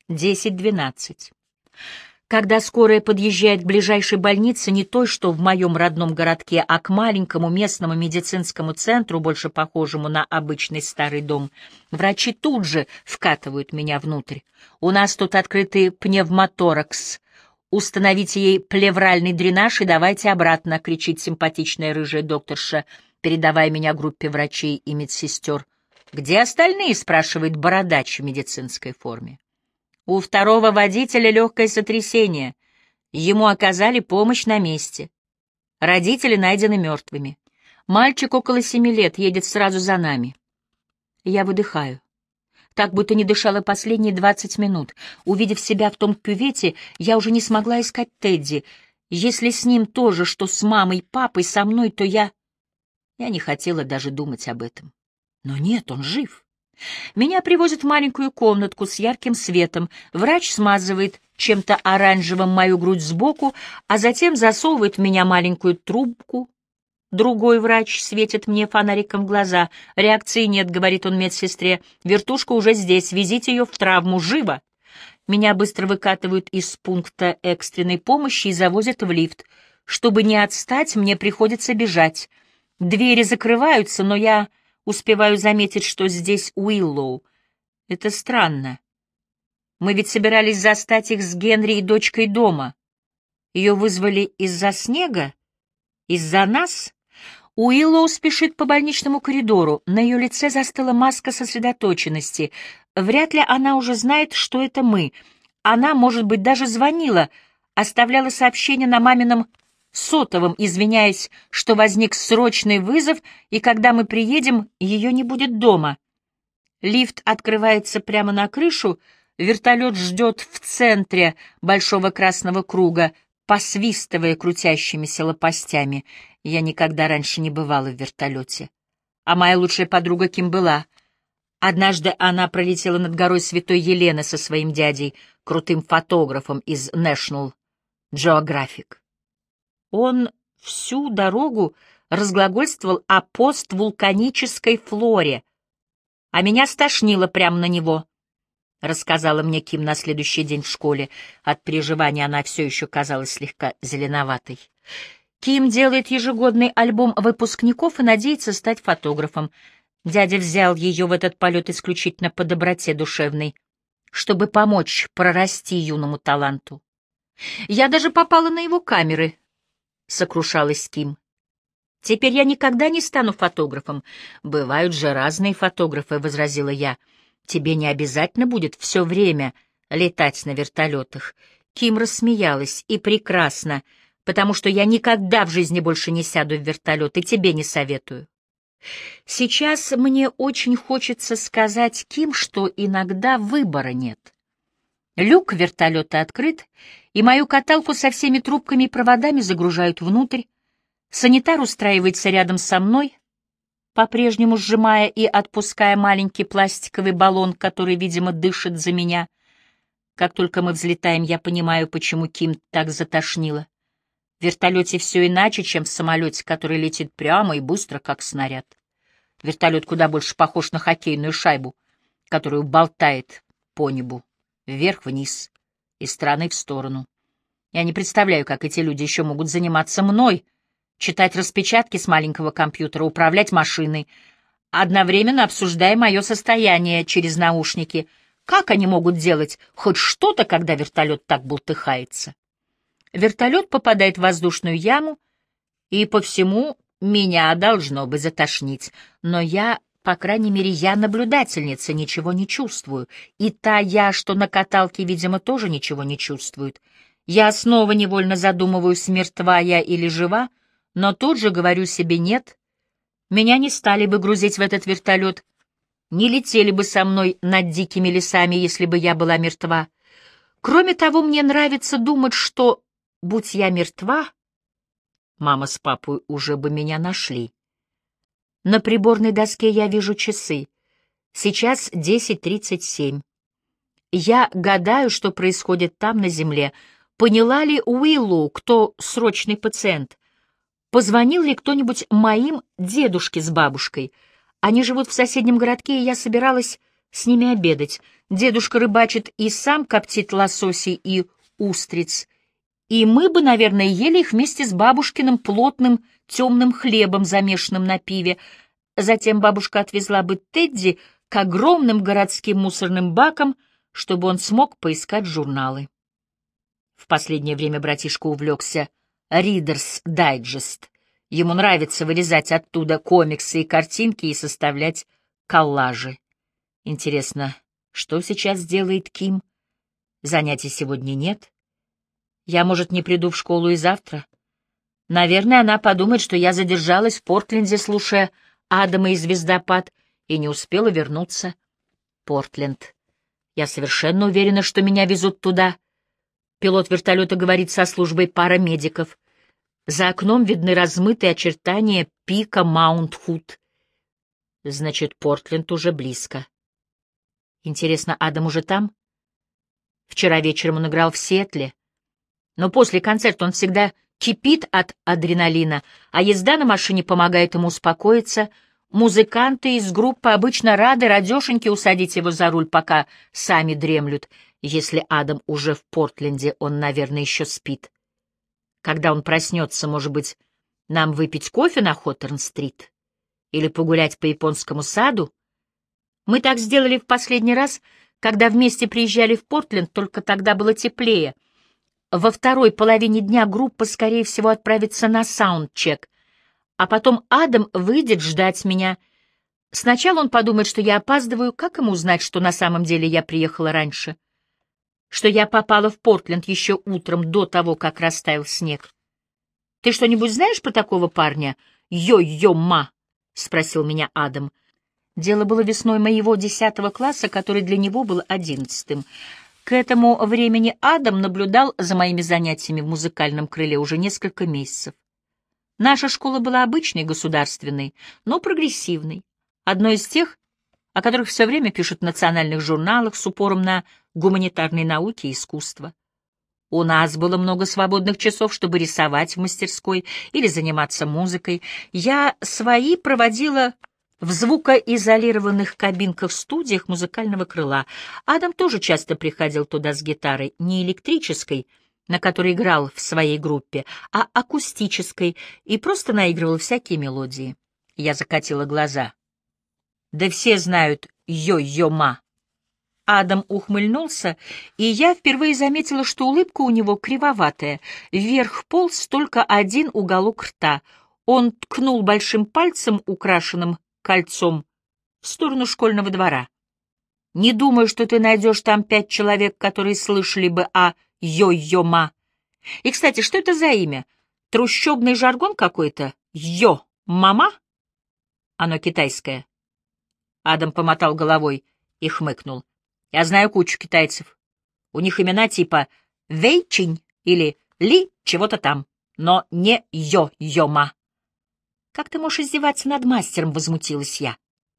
10:12. Когда скорая подъезжает к ближайшей больнице, не той, что в моем родном городке, а к маленькому местному медицинскому центру, больше похожему на обычный старый дом, врачи тут же вкатывают меня внутрь. «У нас тут открытый пневмоторакс. Установите ей плевральный дренаж и давайте обратно», — кричит симпатичная рыжая докторша, передавая меня группе врачей и медсестер. «Где остальные?» — спрашивает бородач в медицинской форме. «У второго водителя легкое сотрясение. Ему оказали помощь на месте. Родители найдены мертвыми. Мальчик около 7 лет едет сразу за нами». Я выдыхаю. Так, будто не дышала последние 20 минут. Увидев себя в том кювете, я уже не смогла искать Тедди. Если с ним то же, что с мамой и папой, со мной, то я... Я не хотела даже думать об этом. Но нет, он жив. Меня привозят в маленькую комнатку с ярким светом. Врач смазывает чем-то оранжевым мою грудь сбоку, а затем засовывает в меня маленькую трубку. Другой врач светит мне фонариком в глаза. «Реакции нет», — говорит он медсестре. «Вертушка уже здесь. Везите ее в травму. Живо!» Меня быстро выкатывают из пункта экстренной помощи и завозят в лифт. Чтобы не отстать, мне приходится бежать. Двери закрываются, но я успеваю заметить, что здесь Уиллоу. Это странно. Мы ведь собирались застать их с Генри и дочкой дома. Ее вызвали из-за снега? Из-за нас? Уиллоу спешит по больничному коридору. На ее лице застыла маска сосредоточенности. Вряд ли она уже знает, что это мы. Она, может быть, даже звонила, оставляла сообщение на мамином сотовом, извиняясь, что возник срочный вызов, и когда мы приедем, ее не будет дома. Лифт открывается прямо на крышу, вертолет ждет в центре большого красного круга, посвистывая крутящимися лопастями. Я никогда раньше не бывала в вертолете. А моя лучшая подруга Ким была. Однажды она пролетела над горой Святой Елены со своим дядей, крутым фотографом из National Geographic. Он всю дорогу разглагольствовал о поствулканической флоре, а меня стошнило прямо на него, — рассказала мне Ким на следующий день в школе. От переживания она все еще казалась слегка зеленоватой. Ким делает ежегодный альбом выпускников и надеется стать фотографом. Дядя взял ее в этот полет исключительно по доброте душевной, чтобы помочь прорасти юному таланту. Я даже попала на его камеры, — сокрушалась Ким. «Теперь я никогда не стану фотографом». «Бывают же разные фотографы», — возразила я. «Тебе не обязательно будет все время летать на вертолетах». Ким рассмеялась. «И прекрасно, потому что я никогда в жизни больше не сяду в вертолет, и тебе не советую». Сейчас мне очень хочется сказать Ким, что иногда выбора нет. Люк вертолета открыт, и мою каталку со всеми трубками и проводами загружают внутрь. Санитар устраивается рядом со мной, по-прежнему сжимая и отпуская маленький пластиковый баллон, который, видимо, дышит за меня. Как только мы взлетаем, я понимаю, почему Ким так затошнило. В вертолете все иначе, чем в самолете, который летит прямо и быстро, как снаряд. Вертолет куда больше похож на хоккейную шайбу, которую болтает по небу, вверх-вниз, из стороны в сторону. Я не представляю, как эти люди еще могут заниматься мной, читать распечатки с маленького компьютера, управлять машиной, одновременно обсуждая мое состояние через наушники. Как они могут делать хоть что-то, когда вертолет так бултыхается? Вертолет попадает в воздушную яму, и по всему меня должно бы затошнить, но я, по крайней мере, я наблюдательница, ничего не чувствую, и та я, что на каталке, видимо, тоже ничего не чувствует. Я снова невольно задумываюсь, мертва я или жива, но тут же говорю себе «нет». Меня не стали бы грузить в этот вертолет, не летели бы со мной над дикими лесами, если бы я была мертва. Кроме того, мне нравится думать, что, будь я мертва, мама с папой уже бы меня нашли. На приборной доске я вижу часы. Сейчас 10:37. Я гадаю, что происходит там, на земле. Поняла ли Уиллоу, кто срочный пациент? Позвонил ли кто-нибудь моим дедушке с бабушкой? Они живут в соседнем городке, и я собиралась с ними обедать. Дедушка рыбачит и сам коптит лососей и устриц. И мы бы, наверное, ели их вместе с бабушкиным плотным темным хлебом, замешанным на пиве. Затем бабушка отвезла бы Тедди к огромным городским мусорным бакам, чтобы он смог поискать журналы. В последнее время братишка увлекся Reader's Digest. Ему нравится вырезать оттуда комиксы и картинки и составлять коллажи. Интересно, что сейчас делает Ким? Занятий сегодня нет. Я, может, не приду в школу и завтра. Наверное, она подумает, что я задержалась в Портленде, слушая Адама и «Звездопад», и не успела вернуться. Портленд. Я совершенно уверена, что меня везут туда. Пилот вертолета говорит со службой парамедиков. За окном видны размытые очертания пика Маунт-Худ. Значит, Портленд уже близко. Интересно, Адам уже там? Вчера вечером он играл в Сиэтле. Но после концерта он всегда кипит от адреналина, а езда на машине помогает ему успокоиться. Музыканты из группы обычно рады радешеньки усадить его за руль, пока сами дремлют. Если Адам уже в Портленде, он, наверное, еще спит. Когда он проснется, может быть, нам выпить кофе на Хоторн-стрит? Или погулять по японскому саду? Мы так сделали в последний раз, когда вместе приезжали в Портленд, только тогда было теплее. Во второй половине дня группа, скорее всего, отправится на саундчек, а потом Адам выйдет ждать меня. Сначала он подумает, что я опаздываю. Как ему узнать, что на самом деле я приехала раньше? Что я попала в Портленд еще утром, до того, как растаял снег? «Ты что-нибудь знаешь про такого парня? Йо-йо-ма?» — спросил меня Адам. Дело было весной моего 10 класса, который для него был 11-м. К этому времени Адам наблюдал за моими занятиями в музыкальном крыле уже несколько месяцев. Наша школа была обычной, государственной, но прогрессивной, одной из тех, о которых все время пишут в национальных журналах с упором на гуманитарные науки и искусство. У нас было много свободных часов, чтобы рисовать в мастерской или заниматься музыкой. Я свои проводила в звукоизолированных кабинках-студиях музыкального крыла. Адам тоже часто приходил туда с гитарой, не электрической, на которой играл в своей группе, а акустической, и просто наигрывал всякие мелодии. Я закатила глаза. Да все знают «Йо-йо-ма». Адам ухмыльнулся, и я впервые заметила, что улыбка у него кривоватая. Вверх полз только один уголок рта. Он ткнул большим пальцем, украшенным кольцом, в сторону школьного двора. «Не думаю, что ты найдешь там 5 человек, которые слышали бы о «Йо-йо-ма». И, кстати, что это за имя? Трущобный жаргон какой-то? «Йо-мама»? Оно китайское». Адам помотал головой и хмыкнул. «Я знаю кучу китайцев. У них имена типа Вэйчинь или Ли чего-то там, но не Йо-йо-ма». «Как ты можешь издеваться над мастером?» — возмутилась я.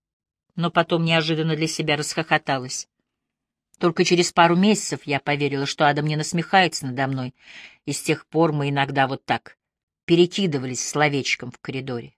Но потом неожиданно для себя расхохоталась. Только через пару месяцев я поверила, что Адам не насмехается надо мной, и с тех пор мы иногда вот так перекидывались словечком в коридоре.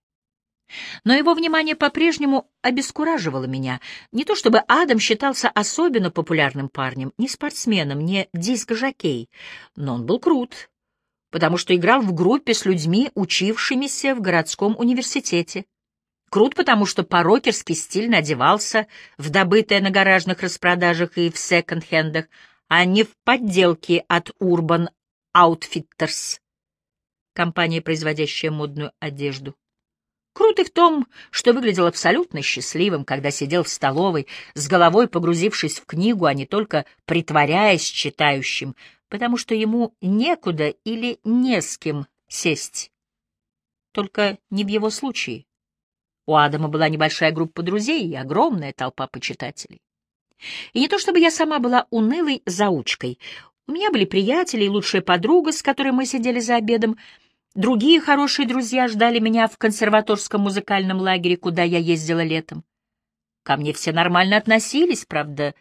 Но его внимание по-прежнему обескураживало меня. Не то чтобы Адам считался особенно популярным парнем, не спортсменом, не диск-жокей, но он был крут, потому что играл в группе с людьми, учившимися в городском университете. Крут, потому что по-рокерски стильно одевался в добытое на гаражных распродажах и в секонд-хендах, а не в подделке от Urban Outfitters, компания, производящая модную одежду. Крут и в том, что выглядел абсолютно счастливым, когда сидел в столовой, с головой погрузившись в книгу, а не только притворяясь читающим, потому что ему некуда или не с кем сесть. Только не в его случае. У Адама была небольшая группа друзей и огромная толпа почитателей. И не то чтобы я сама была унылой заучкой. У меня были приятели и лучшая подруга, с которой мы сидели за обедом. Другие хорошие друзья ждали меня в консерваторском музыкальном лагере, куда я ездила летом. Ко мне все нормально относились, правда,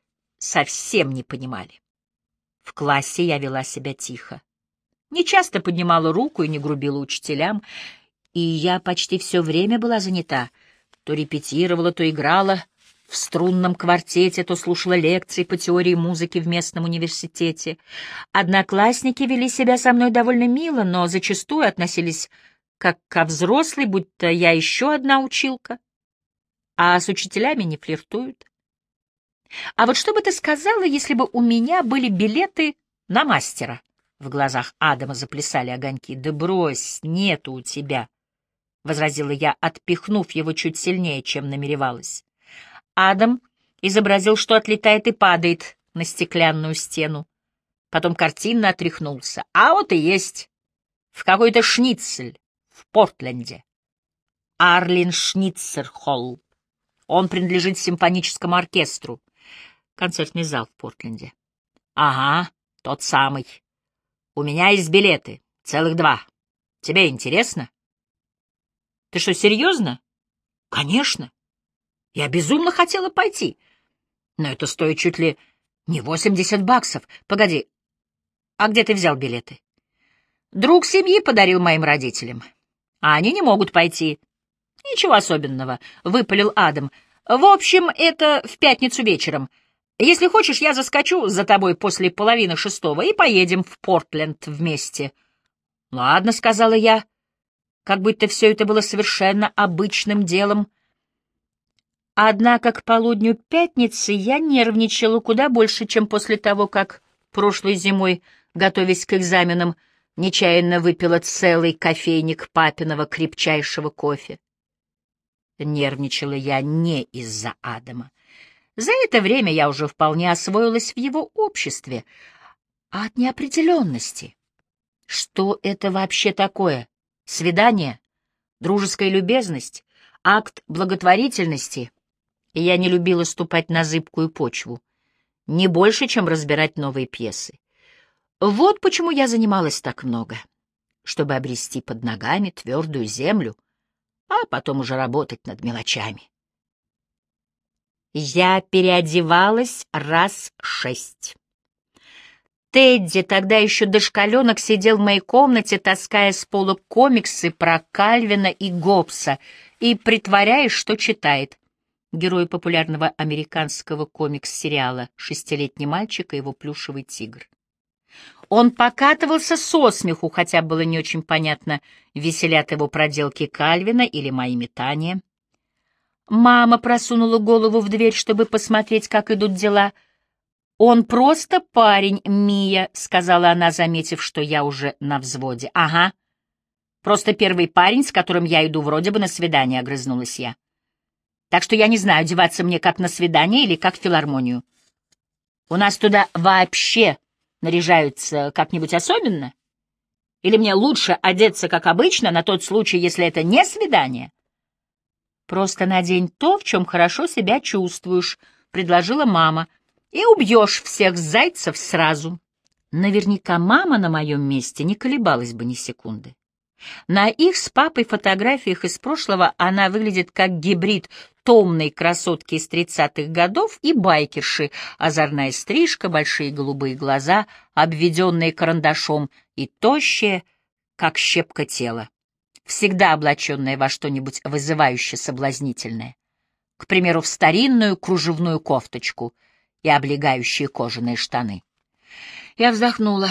совсем не понимали. В классе я вела себя тихо. Не часто поднимала руку и не грубила учителям, и я почти все время была занята. То репетировала, то играла в струнном квартете, то слушала лекции по теории музыки в местном университете. Одноклассники вели себя со мной довольно мило, но зачастую относились как ко взрослой, будто я еще одна училка, а с учителями не флиртуют. А вот что бы ты сказала, если бы у меня были билеты на мастера? В глазах Адама заплясали огоньки. «Да брось, нету у тебя», — возразила я, отпихнув его чуть сильнее, чем намеревалась. Адам изобразил, что отлетает и падает на стеклянную стену. Потом картинно отряхнулся. «А вот и есть. В какой-то шницель в Портленде. Арлин Шницер-Холл. Он принадлежит симфоническому оркестру. Концертный зал в Портленде». «Ага, тот самый. У меня есть билеты. Целых 2. Тебе интересно?» «Ты что, серьезно?» «Конечно. Я безумно хотела пойти. Но это стоит чуть ли не $80. Погоди, а где ты взял билеты?» «Друг семьи подарил моим родителям. А они не могут пойти». «Ничего особенного», — выпалил Адам. «В общем, это в пятницу вечером. Если хочешь, я заскочу за тобой после 5:30 и поедем в Портленд вместе». «Ладно», — сказала я, как будто все это было совершенно обычным делом. Однако к полудню пятницы я нервничала куда больше, чем после того, как прошлой зимой, готовясь к экзаменам, нечаянно выпила целый кофейник папиного крепчайшего кофе. Нервничала я не из-за Адама. За это время я уже вполне освоилась в его обществе, а от неопределенности. Что это вообще такое? Свидание? Дружеская любезность? Акт благотворительности? И я не любила ступать на зыбкую почву, не больше, чем разбирать новые пьесы. Вот почему я занималась так много, чтобы обрести под ногами твердую землю, а потом уже работать над мелочами. Я переодевалась раз 6. Тедди, тогда еще дошкаленок, сидел в моей комнате, таская с пола комиксы про Кальвина и Гоббса и притворяясь, что читает. Герои популярного американского комикс-сериала «6-летний мальчик и его плюшевый тигр». Он покатывался со смеху, хотя было не очень понятно, веселят его проделки Кальвина или мои метания. Мама просунула голову в дверь, чтобы посмотреть, как идут дела. «Он просто парень, Мия», — сказала она, заметив, что я уже на взводе. «Ага. Просто первый парень, с которым я иду вроде бы на свидание», — огрызнулась я. «Так что я не знаю, одеваться мне как на свидание или как в филармонию. У нас туда вообще наряжаются как-нибудь особенно? Или мне лучше одеться как обычно на тот случай, если это не свидание?» «Просто надень то, в чем хорошо себя чувствуешь», — предложила мама, — «и убьешь всех зайцев сразу». Наверняка мама на моем месте не колебалась бы ни секунды. На их с папой фотографиях из прошлого она выглядит как гибрид томной красотки из 30-х годов и байкерши, озорная стрижка, большие голубые глаза, обведенные карандашом, и тощее, как щепка тела, всегда облаченная во что-нибудь вызывающе соблазнительное, к примеру, в старинную кружевную кофточку и облегающие кожаные штаны. Я вздохнула.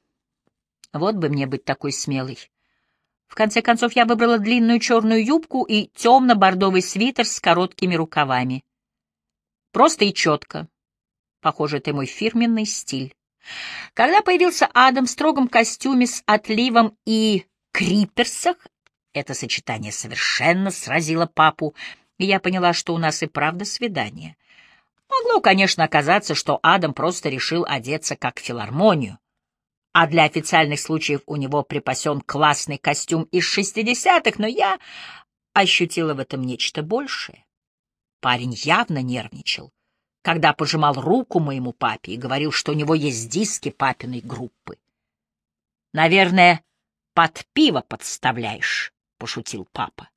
Вот бы мне быть такой смелой. В конце концов, я выбрала длинную черную юбку и темно-бордовый свитер с короткими рукавами. Просто и четко. Похоже, это мой фирменный стиль. Когда появился Адам в строгом костюме с отливом и криперсах, это сочетание совершенно сразило папу, и я поняла, что у нас и правда свидание. Могло, конечно, оказаться, что Адам просто решил одеться как в филармонию, а для официальных случаев у него припасен классный костюм из 60-х, но я ощутила в этом нечто большее. Парень явно нервничал, когда пожимал руку моему папе и говорил, что у него есть диски папиной группы. «Наверное, под пиво подставляешь», — пошутил папа.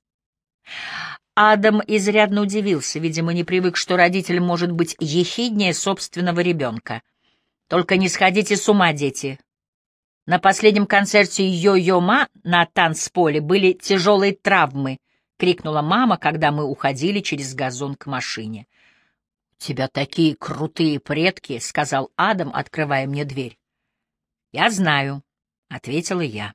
Адам изрядно удивился, видимо, не привык, что родитель может быть ехиднее собственного ребенка. «Только не сходите с ума, дети. На последнем концерте Йо-Йо-Ма на танцполе были тяжелые травмы», — крикнула мама, когда мы уходили через газон к машине. тебя такие крутые предки», — сказал Адам, открывая мне дверь. «Я знаю», — ответила я.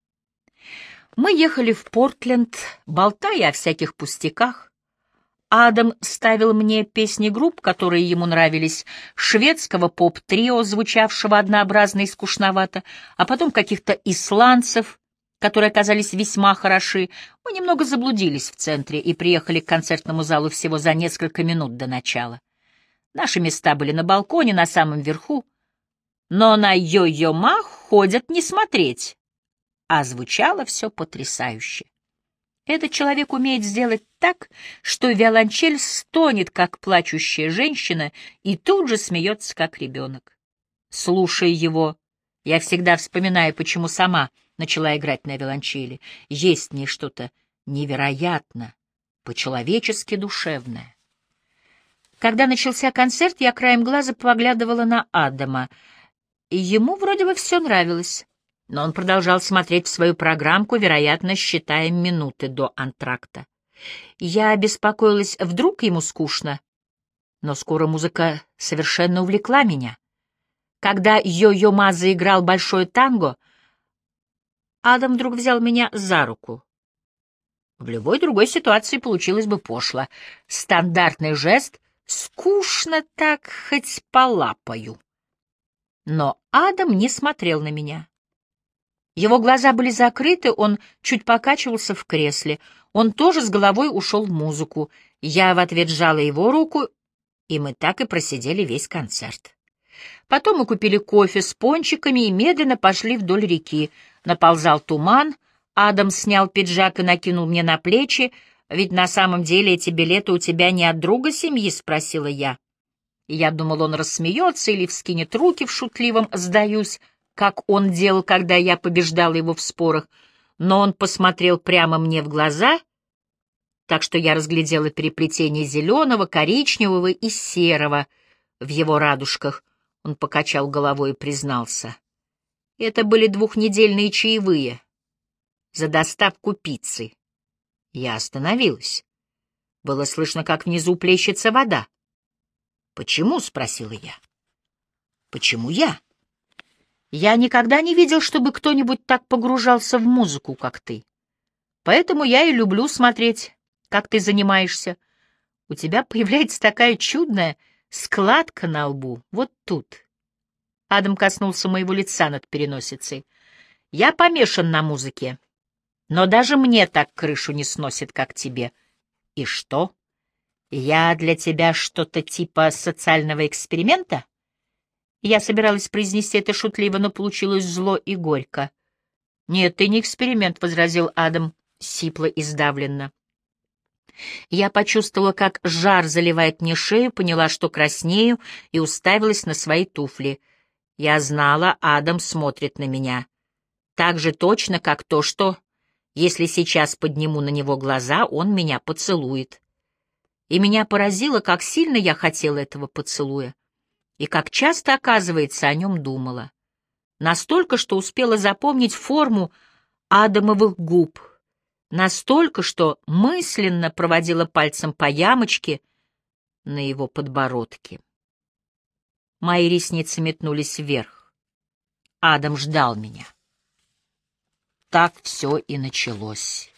Мы ехали в Портленд, болтая о всяких пустяках. Адам ставил мне песни групп, которые ему нравились, шведского поп-трио, звучавшего однообразно и скучновато, а потом каких-то исландцев, которые оказались весьма хороши. Мы немного заблудились в центре и приехали к концертному залу всего за несколько минут до начала. Наши места были на балконе, на самом верху, но на йо-йо-ма ходят не смотреть, а звучало все потрясающе. Этот человек умеет сделать так, что виолончель стонет, как плачущая женщина, и тут же смеется, как ребенок. Слушая его, я всегда вспоминаю, почему сама начала играть на виолончели. Есть в ней что-то невероятно, по-человечески душевное. Когда начался концерт, я краем глаза поглядывала на Адама, и ему вроде бы все нравилось. Но он продолжал смотреть в свою программку, вероятно, считая минуты до антракта. Я беспокоилась, вдруг ему скучно, но скоро музыка совершенно увлекла меня. Когда Йо-Йо-Ма заиграл большое танго, Адам вдруг взял меня за руку. В любой другой ситуации получилось бы пошло. Стандартный жест «скучно так, хоть полапаю». Но Адам не смотрел на меня. Его глаза были закрыты, он чуть покачивался в кресле. Он тоже с головой ушел в музыку. Я в ответ сжала его руку, и мы так и просидели весь концерт. Потом мы купили кофе с пончиками и медленно пошли вдоль реки. Наползал туман, Адам снял пиджак и накинул мне на плечи. «Ведь на самом деле эти билеты у тебя не от друга семьи?» — спросила я. Я думал, он рассмеется или вскинет руки в шутливом «сдаюсь», как он делал, когда я побеждала его в спорах, но он посмотрел прямо мне в глаза, так что я разглядела переплетение зеленого, коричневого и серого в его радужках. Он покачал головой и признался. Это были 2-недельные чаевые за доставку пиццы. Я остановилась. Было слышно, как внизу плещется вода. «Почему?» — спросила я. «Почему я? Я никогда не видел, чтобы кто-нибудь так погружался в музыку, как ты. Поэтому я и люблю смотреть, как ты занимаешься. У тебя появляется такая чудная складка на лбу, вот тут». Адам коснулся моего лица над переносицей. «Я помешан на музыке, но даже мне так крышу не сносит, как тебе. И что? Я для тебя что-то типа социального эксперимента?» Я собиралась произнести это шутливо, но получилось зло и горько. «Нет, ты не эксперимент», — возразил Адам, сипло и сдавленно. Я почувствовала, как жар заливает мне шею, поняла, что краснею, и уставилась на свои туфли. Я знала, Адам смотрит на меня. Так же точно, как то, что, если сейчас подниму на него глаза, он меня поцелует. И меня поразило, как сильно я хотела этого поцелуя. И как часто, оказывается, о нем думала. Настолько, что успела запомнить форму Адамовых губ. Настолько, что мысленно проводила пальцем по ямочке на его подбородке. Мои ресницы метнулись вверх. Адам ждал меня. Так все и началось.